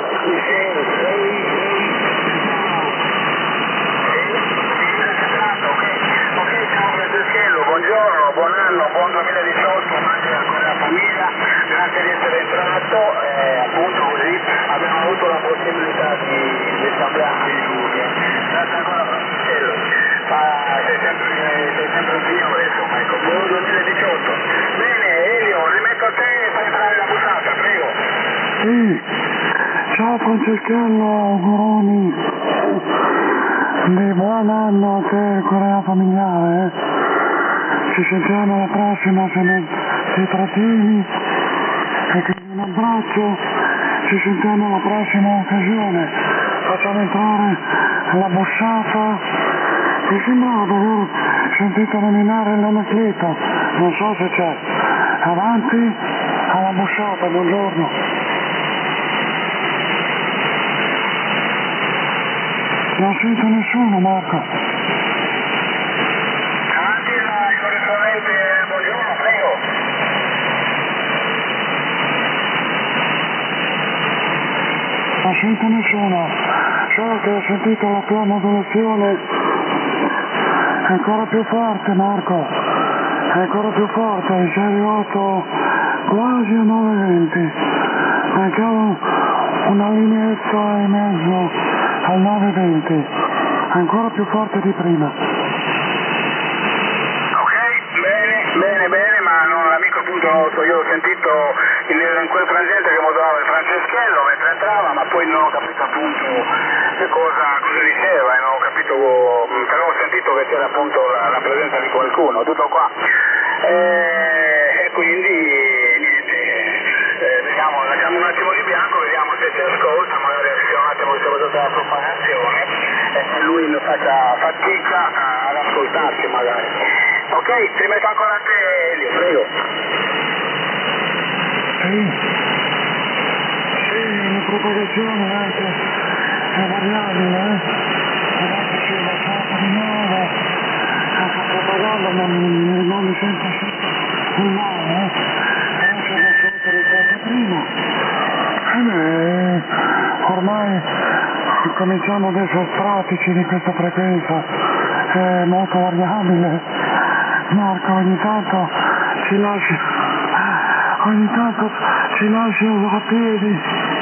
Buongiorno, buon anno, buon duemiladiciotto, omaggio ancora alla famiglia, grazie di essere entrato, eh, appunto così abbiamo avuto la possibilità di, di scambiarci di lui. Grazie ancora Francescello, ma sei sempre, sei sempre un signore, insomma, ecco, buon duemiladiciotto. Bene, Elio, rimetto a te e fai entrare la bussata, prego. Sì, ciao Francescello, auguroni di buon anno a te e Corea familiare, eh. Ci sentiamo alla prossima se non ti trattieni, e quindi un abbraccio, ci sentiamo alla prossima occasione, facciamo entrare la bussata, mi sembrava di aver sentito nominare l'Anacleto, non so se c'è, avanti alla bussata, buongiorno. Non sento nessuno Marco. Buongiorno, prego. Non sento nessuno, so che ho sentito la tua modulazione ancora più forte Marco, ancora più forte, sei arrivato quasi a nove venti, mancava una lineetta e mezzo al nove venti, ancora più forte di prima. sentito in, in quel frangente che modulava il Franceschello mentre entrava, ma poi non ho capito appunto che cosa, cosa diceva e non ho capito, però ho sentito che c'era appunto la, la presenza di qualcuno, tutto qua. E, e quindi niente, eh, vediamo, lasciamo un attimo di bianco, vediamo se ci ascolta, magari se un attimo siamo stata la propagazione e se lui non faccia fatica ad ascoltarci magari. Ok, ti metto ancora a te Elio, prego. Sì, sì, la propagazione anche è variabile, eh? Adesso c'è la sorta di nuovo, sta propagando, ma mi rimane sempre il male, eh? Però c'è la sorta di sorta prima. E beh, ormai cominciamo ad essere pratici di questa frequenza, è molto variabile. Marco ogni tanto ci lascia, ogni tanto ci lascia a piedi.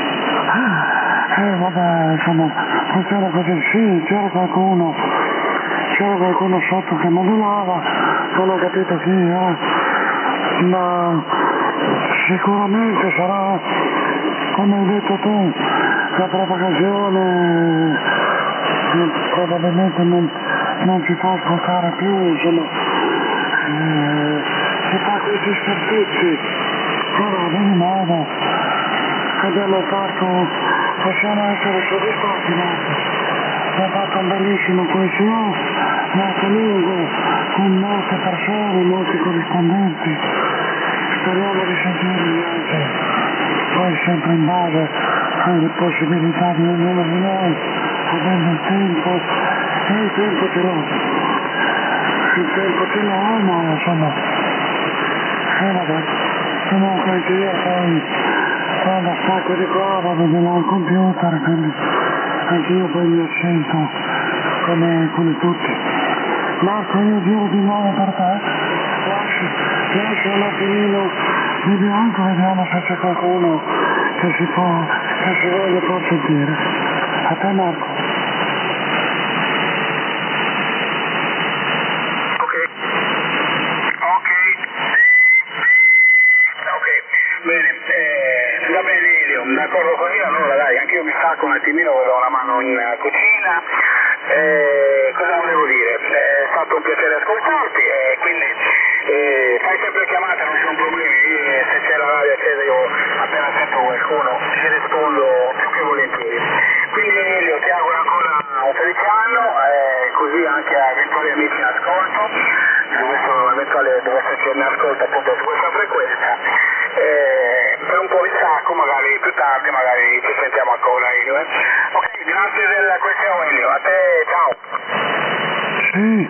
Eh vabbè, insomma, funziona così, sì, c'era qualcuno, c'era qualcuno sotto che modulava, non ho capito chi, eh, ma sicuramente sarà, come hai detto tu, la propagazione probabilmente non, non si può ascoltare più, insomma. Eh, si fa questi servizi, però ad ogni modo abbiamo fatto, possiamo essere soddisfatti, Marco. Abbiamo fatto un bellissimo questionario, molto lungo, con molte persone, molti corrispondenti. Speriamo di sentirli anche, poi sempre in base alle possibilità di ognuno di noi, avendo il tempo, e il tempo ce l'ho. Il tempo ce l'ho, ma insomma, eh vabbè, comunque anche io poi quando stacco di qua vado di là al computer, quindi anche io poi mi assento come, come tutti. Marco, io giro di nuovo per te, lascio, lascio un attimino di bianco, vediamo se c'è qualcuno che si può, che si voglia può sentire. A te Marco. Bene, eh, va bene Elio, d'accordo così, allora dai, anche io mi stacco un attimino, do una mano in cucina, eh, cosa volevo dire, è stato un piacere ascoltarti, eh, quindi eh, fai sempre chiamate, non ci sono problemi, eh, se c'è la radio accesa io appena sento qualcuno ci rispondo più che volentieri. Quindi Elio ti auguro ancora un felice anno, eh, così anche a eventuali amici in ascolto, dovessero eventuali dovesse esserci in ascolto appunto su questa frequenza. Eh, per un po' di sacco, magari più tardi, magari ci sentiamo ancora Elio. Eh? Ok, grazie della questione Elio, a te ciao. Sì,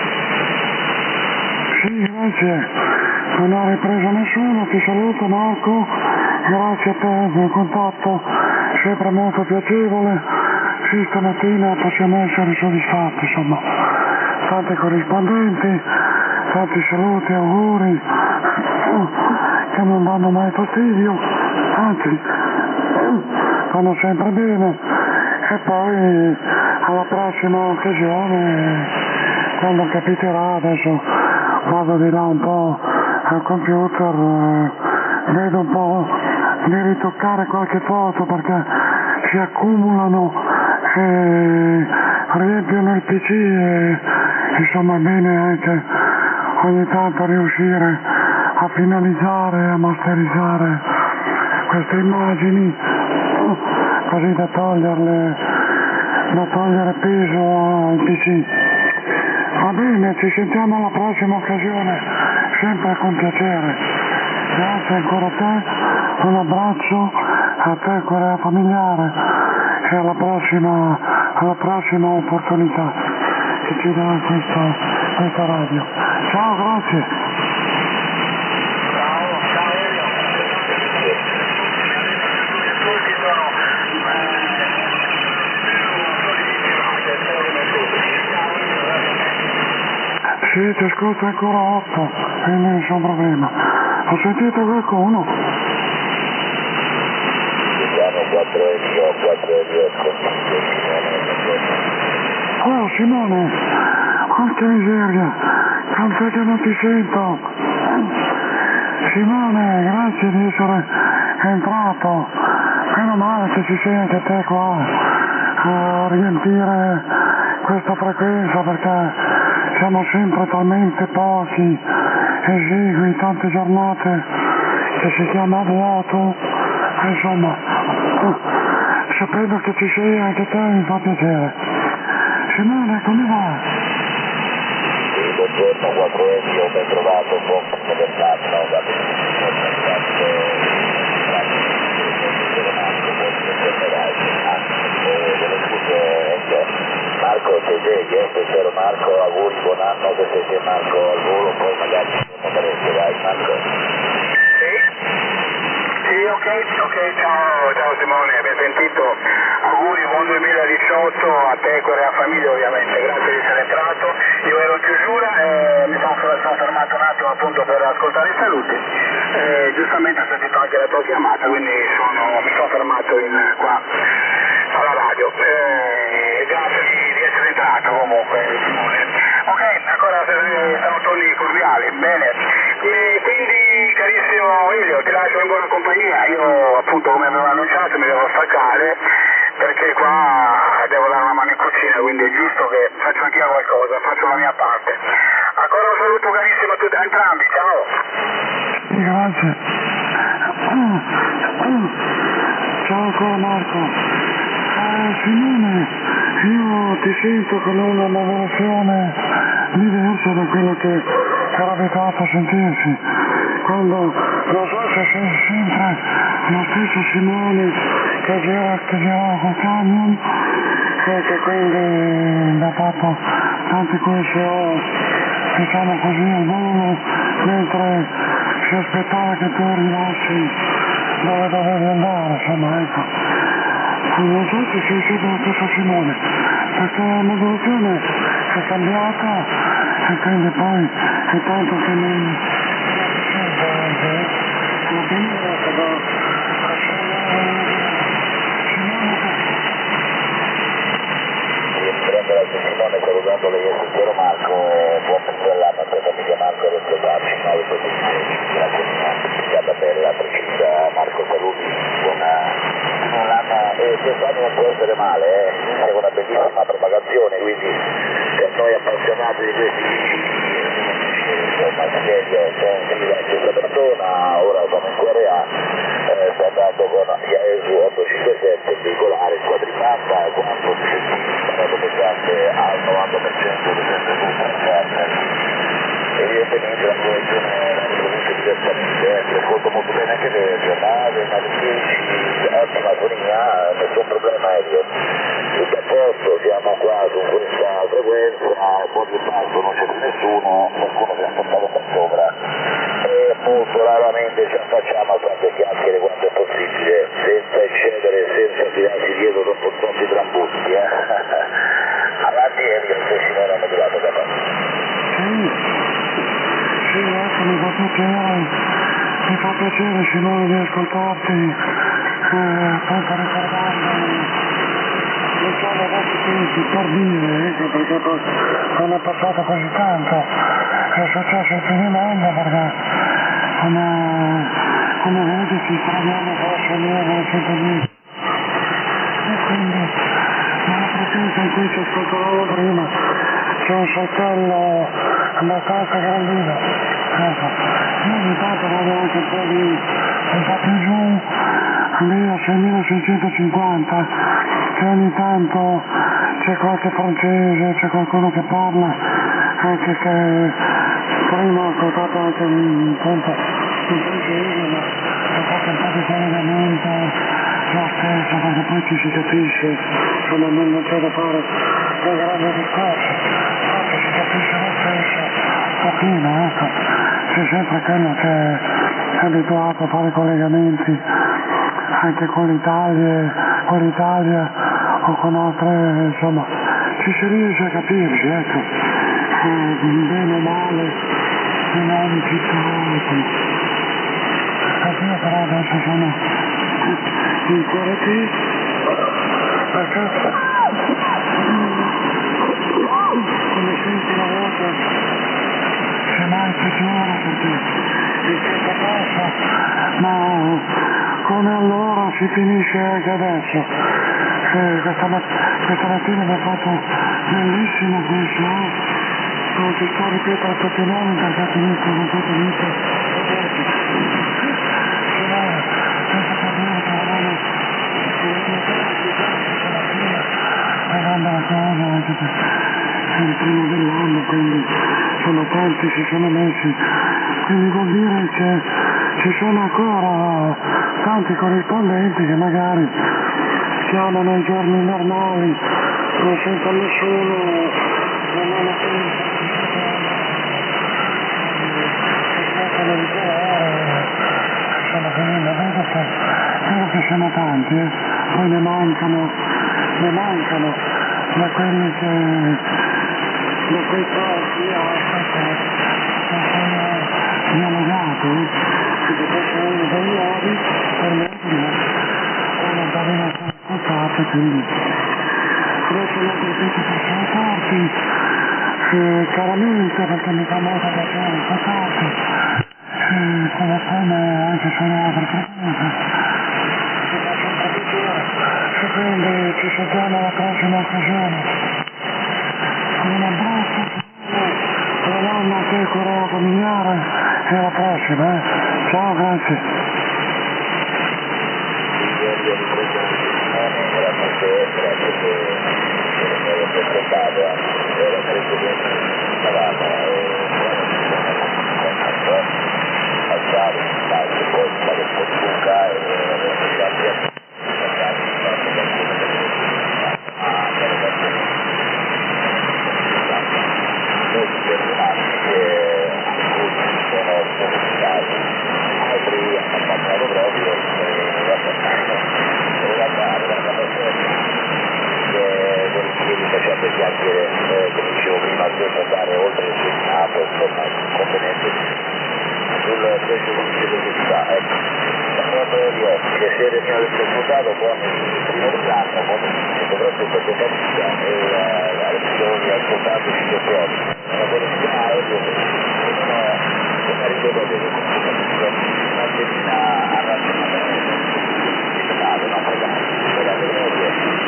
sì, grazie, non ha ripreso nessuno, ti saluto Marco, grazie a te del contatto, sempre molto piacevole, sì stamattina possiamo essere soddisfatti, insomma, tanti corrispondenti, tanti saluti, auguri, che non danno mai fastidio, anzi, fanno sempre bene, e poi alla prossima occasione, quando capiterà, adesso vado di là un po' al computer, eh, vedo un po' di ritoccare qualche foto perché si accumulano e riempiono il P C e insomma è bene anche ogni tanto riuscire a finalizzare, a masterizzare queste immagini così da toglierle, da togliere peso al P C. Va bene, ci sentiamo alla prossima occasione, sempre con piacere. Grazie ancora a te, un abbraccio a te e quella familiare e alla prossima, alla prossima opportunità che ci dà questa, questa radio. Ciao, grazie. Sì, ti ascolto ancora otto, e nessun problema. Ho sentito qualcuno? Oh Simone, quanta miseria, quanto che non ti sento. Simone, grazie di essere entrato. Meno male che ci sei anche te qua a riempire questa frequenza, perché siamo sempre talmente pochi, esigui, tante giornate che si chiama vuoto. Insomma, sapendo che ci sei anche te mi fa piacere. Simone, come va? Buongiorno, quattro Elio, ben trovato, buon primo dell'anno, da Marco, sei te, tesoro Marco, auguri, buon anno, che sei te Marco al volo, poi magari ci dai Marco. Sì? Sì, ok, ok, ciao, ciao Simone, ben sentito. Auguri, buon duemiladiciotto a te e a famiglia ovviamente, grazie di essere entrato. Io ero in chiusura e mi sono, sono fermato un attimo appunto per ascoltare i saluti. E giustamente ho sentito anche la tua chiamata, quindi sono, mi sono fermato in, qua alla radio. E grazie di, di essere entrato comunque Simone. Ok, ancora siamo toni cordiali, bene. E quindi carissimo Elio, ti lascio in buona compagnia, io appunto come avevo annunciato mi devo staccare perché qua devo dare una mano in cucina, quindi è giusto che faccio anch'io qualcosa, faccio la mia parte. Ancora un saluto carissimo a tutti, a entrambi, ciao! Sì, grazie. Ciao ancora Marco. Eh, Simone, io ti sento con una moderazione diversa da quello che era abituato a sentirsi. Quando, non so se sei sempre lo stesso Simone che gira, che girava col camion e che quindi mi ha fatto tanti corsi, diciamo così, al volo, mentre si aspettava che tu arrivassi dove dovevi andare, insomma, ecco. Non so se sei sempre lo stesso Simone, perché la modulazione è cambiata e quindi poi è tanto che non sento anche la bimba che va a Simone, salutando lei e il signor Marco, buon primo dell'anno a te famiglia Marco e responsabili, nove posizioni, grazie a bella, precisa Marco, saluti, buona primo dell'anno e quest'anno non può essere male, eh? È una bellissima propagazione, quindi per noi appassionati di questi insomma c'è questa persona, ora sono in Serie A, eh, sto andando con Iaesu ottocentocinquantasette, il veicolare, quadripanta, quattro pesante al novanta per cento presente tutto, evidentemente la situazione è prodotta diversamente, eh, ti ascolto molto bene anche te, giornate, ma dieci, ottima fonia, nessun problema Elio. Tutto a posto, siamo qua su questa frequenza, fuori il palco non c'è più nessuno, qualcuno si è portato per sopra e molto raramente ci affacciamo a tante chiacchiere quanto è possibile, senza eccedere, senza tirarsi dietro troppo troppi trambusti, eh. Avanti Elio, se ci non hanno tirato da parte. Sì, sì, ecco, mi fa piacere, mi fa piacere Simone di ascoltarti, eh, appunto ricordando diciamo adesso tempi per dire, ecco, perché poi non è passato così tanto, è successo il finimento perché come, come vedi ci troviamo verso il millenovecentodieci e quindi nella frequenza in cui ci ascoltavamo prima c'è un saltello abbastanza grandino, ecco, io ogni tanto vado anche un po' di, un po' più giù, lì a seimilaseicentocinquanta, che ogni tanto c'è qualche francese, c'è qualcuno che parla, anche che prima ho ascoltato anche un punto in francese, ma ho fatto un po' di collegamento lo stesso, perché poi ci si capisce, insomma non, non c'è da fare dei grandi discorsi, anche si capisce lo stesso, un pochino, ecco, c'è sempre quello che è abituato a fare collegamenti anche con l'Italia, con l'Italia o con altre, insomma, ci si riesce a capirsi, ecco, eh, bene o male, in ogni città, ecco. Perché io però adesso sono in quarantena, perché come senti la voce, se mai peggiora perché in questo caso, ma come allora si finisce anche adesso. Eh, questa, mat- questa mattina mi ha fatto bellissimo questo, non ti sto a ripetere tutti i nomi perché ha finito, non tutto finito. Senza sapere che eravamo pagando la cosa anche per il primo dell'anno, quindi sono tanti, si sono messi, quindi vuol dire che ci sono ancora tanti corrispondenti che magari chiamano i giorni normali, non senza nessuno, non hanno più ritirare, insomma, quindi vedo che, vedo che siamo tanti, eh. Poi ne mancano, ne mancano da quelli che, da quei pochi altri che sono dialogati, che possono essere dei nuovi, per me sono un po' meno ascoltate, quindi adesso non potete ascoltarti eh, chiaramente perché mi fa molto piacere ascoltarti, eh, come come anche sulle altre frequenze, mi fa sempre piacere, e quindi ci sentiamo alla prossima occasione. Un abbraccio, buon anno a te Corrado familiare e alla prossima, eh. Ciao, grazie. Facendo chiacchiere, eh, come dicevo prima, per andare oltre il Senato, insomma, convenente sul precio dell'università. Ecco, proprio io, che se mi avesse votato con il primo piano, con soprattutto per famiglia e la lezione ascoltato di due propri, una velocità audio che non ho una ricordazione di comunicazione, una semina a razionale, no, pagare, pagare le audio.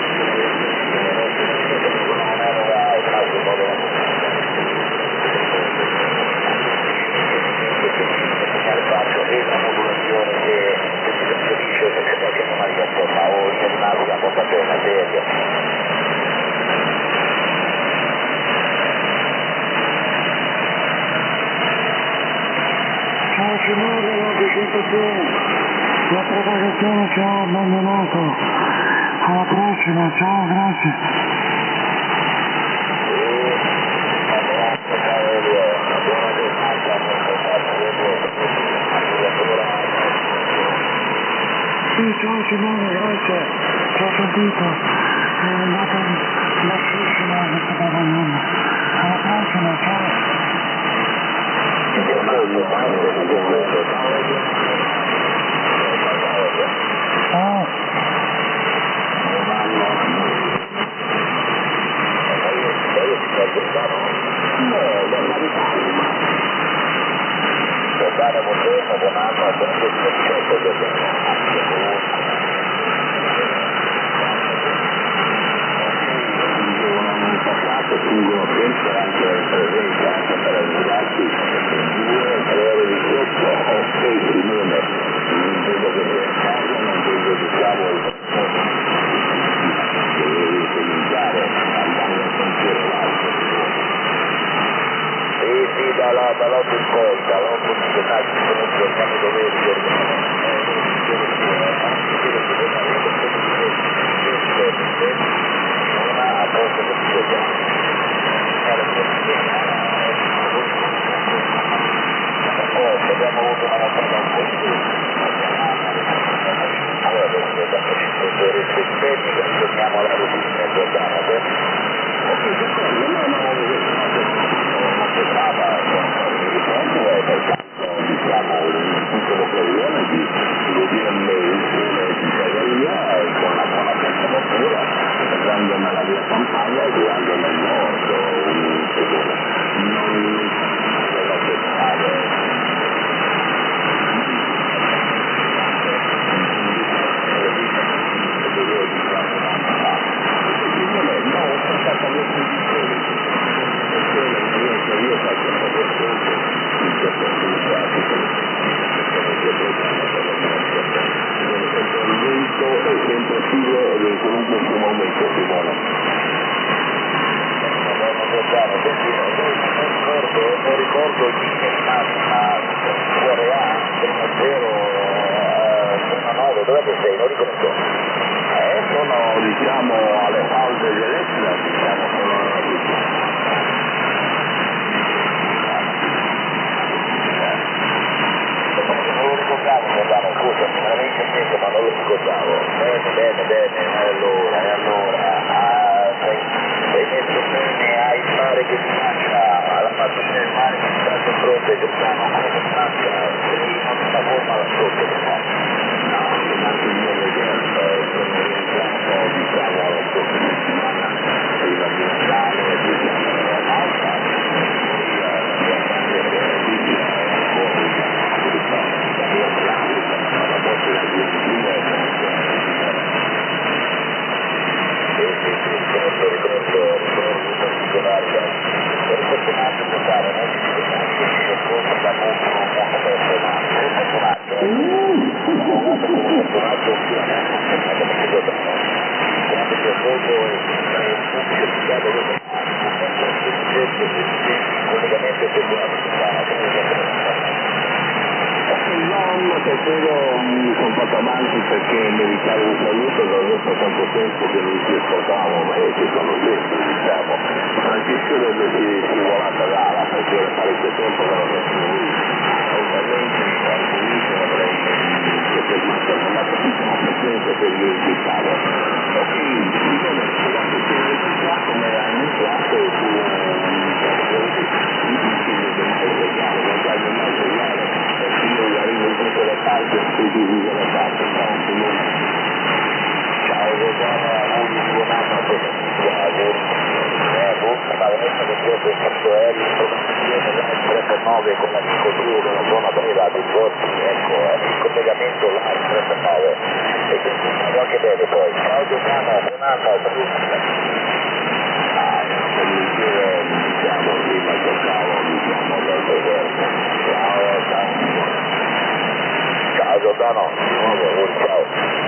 Faccio e la modulazione che si trasferisce perché qualche anomalia insomma o in un'aria molto bene seria. Ciao Simone, non ti sento più, la propagazione ci ha abbandonato, alla prossima, ciao, grazie. Sì, ciao Simone, grazie, ci ho sentito, è andata bassissima questa propaganda. Alla prossima, ciao. Ciao. Buon buongiorno, buon anno, buon duemiladiciotto. Fungono sempre anche presenti anche per aiutarci due ore di gruppo o sei Simone, non vedo che sia in casa, non vedo diciamo devi cominciare andando a sentire l'altro. E sì, dall'otto in poi, dall'otto in totale sono giornati doveri per una a posto che si vede. Abbiamo avuto una nostra tecnica, torniamo alla routine giornata. Ok, d'accordo, no, no, non pensava, il punto è perché diciamo un piccolo periodo di dire insieme di Cagliaria e con una buona temperatura, andando nella via campagna e andando nel nord, non deve pensare dov'è che sei? Non riconosco. Eh, sono, diciamo, alle falde dell'Etna, diciamo, sono alla vita. Non lo ricordavo, Giordano, scusa, me l'avevi sentito, ma non lo ricordavo. Bene, bene, bene, e allora, e allora, ah, sei, sei messo bene, hai il mare che ti manca, alla mattina del mare che ti sta di fronte, Giordano, come ti manca? Sei non sta forma la sotto, Giordano. No, mi manca il mio weekend, sono rientrato, diciamo, alla scorsa settimana, prima di Natale, diciamo, a Malta, poi la mia famiglia che era Libia, e ancora, diciamo, la mia Africa, ma la morte della Argentina è Sì, sì, sì, ricordo, ricordo, ricordo particolari, per fortunato giocare, noi ci vediamo che ci racconta da molto, molto personaggio, per personaggio, abbiamo guardato come personaggio ultimamente, perché giocano, quando si è poco e il pubblico si sa dove è, collegamento effettuato si fa, non che credo mi sono fatto avanti perché meritavo un saluto, non so quanto tempo che non ci ascoltavo, ma è che sono sempre, diciamo. Francesco deve si si volata l'ala perché era parecchio tempo che non sono lui. Ovviamente qualche amico avrei che per me sono andato tutto una presenza che io invitavo. Ok, siccome scusate che ho iniziato, come ha iniziato su diciamo così, il consiglio del mai regalo, non dai del mai regalo, perché io arrivo in tutte le parti e si divide le parti, ciao Simone. Ciao Giordano, auguri di buon anno a tutti, auguri. Eh, l'ultima volta che ti ho pensato eri in produzione live tre per nove con l'amico Bruno della zona Brera di Gorsi, ecco, eh, il collegamento live tre per nove e quindi andrò anche bene poi. Ciao Giordano, buon anno a tutti. Ah, come dicevo, diciamo, prima giocavo, diciamo, dal deserto. Ciao, ciao. Ciao Giordano, di nuovo, auguri, ciao.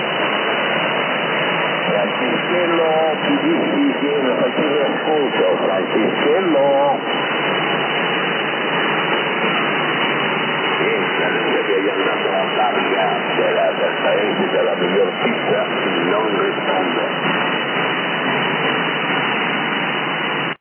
Francescello, ti dici che non facevi ascolto, Francescello. Sì, che è andato a targa della, del paese della